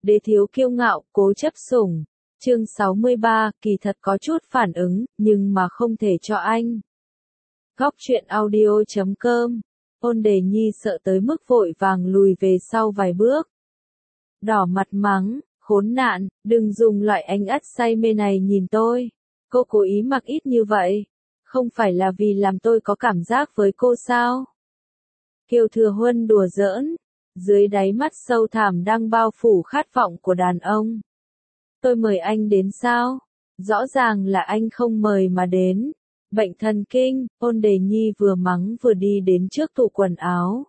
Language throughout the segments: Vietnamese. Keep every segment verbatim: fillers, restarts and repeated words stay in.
đế thiếu kiêu ngạo, cố chấp sủng. Chương sáu mươi ba, kỳ thật có chút phản ứng, nhưng mà không thể cho anh. Góc truyện audio chấm com. Ôn Đề Nhi sợ tới mức vội vàng lùi về sau vài bước. Đỏ mặt mắng, khốn nạn, đừng dùng loại ánh ắt say mê này nhìn tôi. Cô cố ý mặc ít như vậy. Không phải là vì làm tôi có cảm giác với cô sao? Kiều Thừa Huân đùa giỡn. Dưới đáy mắt sâu thẳm đang bao phủ khát vọng của đàn ông. Tôi mời anh đến sao? Rõ ràng là anh không mời mà đến. Bệnh thần kinh. Ôn Đề Nhi vừa mắng vừa đi đến trước tủ quần áo.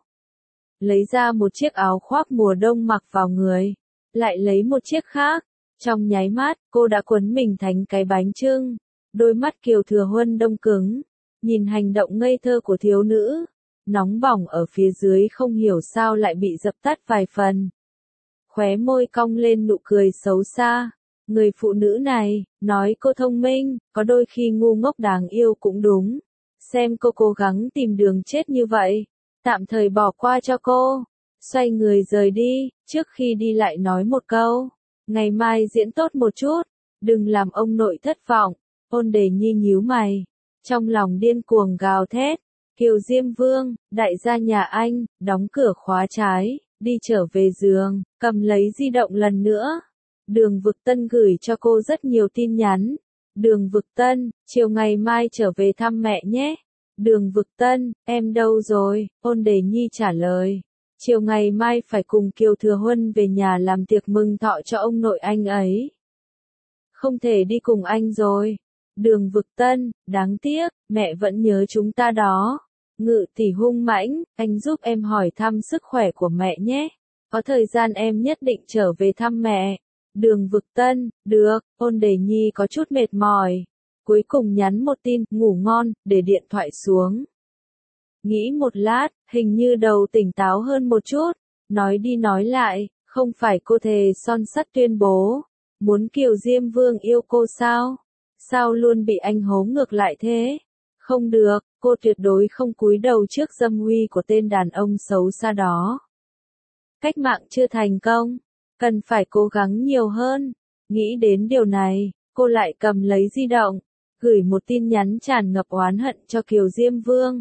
Lấy ra một chiếc áo khoác mùa đông mặc vào người. Lại lấy một chiếc khác. Trong nháy mắt, cô đã quấn mình thành cái bánh chưng. Đôi mắt Kiều Thừa Huân đông cứng. Nhìn hành động ngây thơ của thiếu nữ. Nóng bỏng ở phía dưới không hiểu sao lại bị dập tắt vài phần. Khóe môi cong lên nụ cười xấu xa. Người phụ nữ này, nói cô thông minh, có đôi khi ngu ngốc đáng yêu cũng đúng. Xem cô cố gắng tìm đường chết như vậy. Tạm thời bỏ qua cho cô. Xoay người rời đi, trước khi đi lại nói một câu. Ngày mai diễn tốt một chút, đừng làm ông nội thất vọng. Ôn Đề Nhi nhíu mày. Trong lòng điên cuồng gào thét. Kiều Diêm Vương, đại gia nhà anh, đóng cửa khóa trái, đi trở về giường, cầm lấy di động lần nữa. Đường Vực Tân gửi cho cô rất nhiều tin nhắn. Đường Vực Tân, chiều ngày mai trở về thăm mẹ nhé. Đường Vực Tân, em đâu rồi? Ôn Đề Nhi trả lời. Chiều ngày mai phải cùng Kiều Thừa Huân về nhà làm tiệc mừng thọ cho ông nội anh ấy. Không thể đi cùng anh rồi. Đường Vực Tân, đáng tiếc, mẹ vẫn nhớ chúng ta đó. Ngự tỷ hung mãnh, anh giúp em hỏi thăm sức khỏe của mẹ nhé. Có thời gian em nhất định trở về thăm mẹ. Đường Vực Tân, được. Ôn Đề Nhi có chút mệt mỏi. Cuối cùng nhắn một tin, ngủ ngon, để điện thoại xuống. Nghĩ một lát, hình như đầu tỉnh táo hơn một chút. Nói đi nói lại, không phải cô thề son sắt tuyên bố. Muốn Kiều Diêm Vương yêu cô sao? Sao luôn bị anh hố ngược lại thế? Không được, cô tuyệt đối không cúi đầu trước dâm uy của tên đàn ông xấu xa đó. Cách mạng chưa thành công, cần phải cố gắng nhiều hơn. Nghĩ đến điều này, cô lại cầm lấy di động, gửi một tin nhắn tràn ngập oán hận cho Kiều Diêm Vương.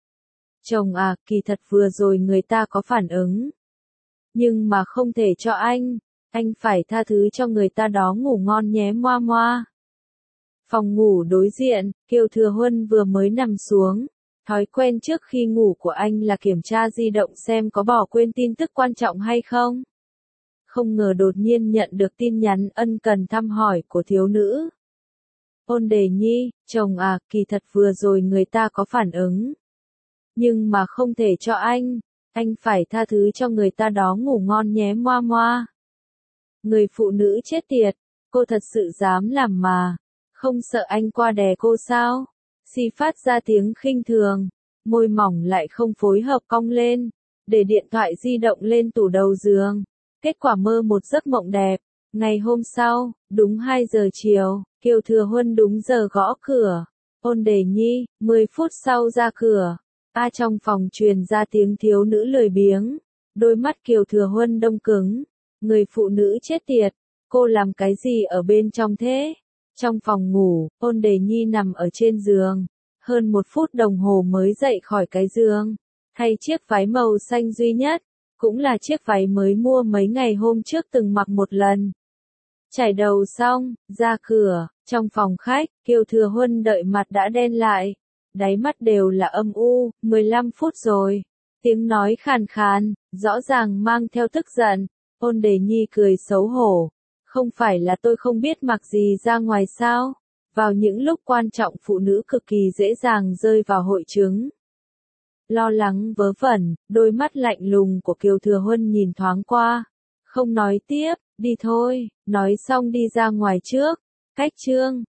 Chồng à, kỳ thật vừa rồi người ta có phản ứng. Nhưng mà không thể cho anh, anh phải tha thứ cho người ta đó ngủ ngon nhé moa moa. Phòng ngủ đối diện, Kiều Thừa Huân vừa mới nằm xuống. Thói quen trước khi ngủ của anh là kiểm tra di động xem có bỏ quên tin tức quan trọng hay không. Không ngờ đột nhiên nhận được tin nhắn ân cần thăm hỏi của thiếu nữ. Ôn Đề Nhi, chồng à, kỳ thật vừa rồi người ta có phản ứng. Nhưng mà không thể cho anh, anh phải tha thứ cho người ta đó ngủ ngon nhé moa moa. Người phụ nữ chết tiệt, cô thật sự dám làm mà. Không sợ anh qua đè cô sao? Xì phát ra tiếng khinh thường, môi mỏng lại không phối hợp cong lên, để điện thoại di động lên tủ đầu giường. Kết quả mơ một giấc mộng đẹp. Ngày hôm sau, đúng hai giờ chiều, Kiều Thừa Huân đúng giờ gõ cửa. Ôn Đề Nhi, mười phút sau ra cửa. A trong phòng truyền ra tiếng thiếu nữ lười biếng. Đôi mắt Kiều Thừa Huân đông cứng. Người phụ nữ chết tiệt, cô làm cái gì ở bên trong thế? Trong phòng ngủ, Ôn Đề Nhi nằm ở trên giường. Hơn một phút đồng hồ mới dậy khỏi cái giường. Thay chiếc váy màu xanh duy nhất. Cũng là chiếc váy mới mua mấy ngày hôm trước từng mặc một lần. Chải đầu xong, ra cửa, trong phòng khách, Kiều Thừa Huân đợi mặt đã đen lại. Đáy mắt đều là âm u, mười lăm phút rồi. Tiếng nói khàn khàn, rõ ràng mang theo tức giận. Ôn Đề Nhi cười xấu hổ. Không phải là tôi không biết mặc gì ra ngoài sao? Vào những lúc quan trọng phụ nữ cực kỳ dễ dàng rơi vào hội chứng. Lo lắng vớ vẩn, đôi mắt lạnh lùng của Kiều Thừa Huân nhìn thoáng qua. Không nói tiếp, đi thôi, nói xong đi ra ngoài trước. Cách chương.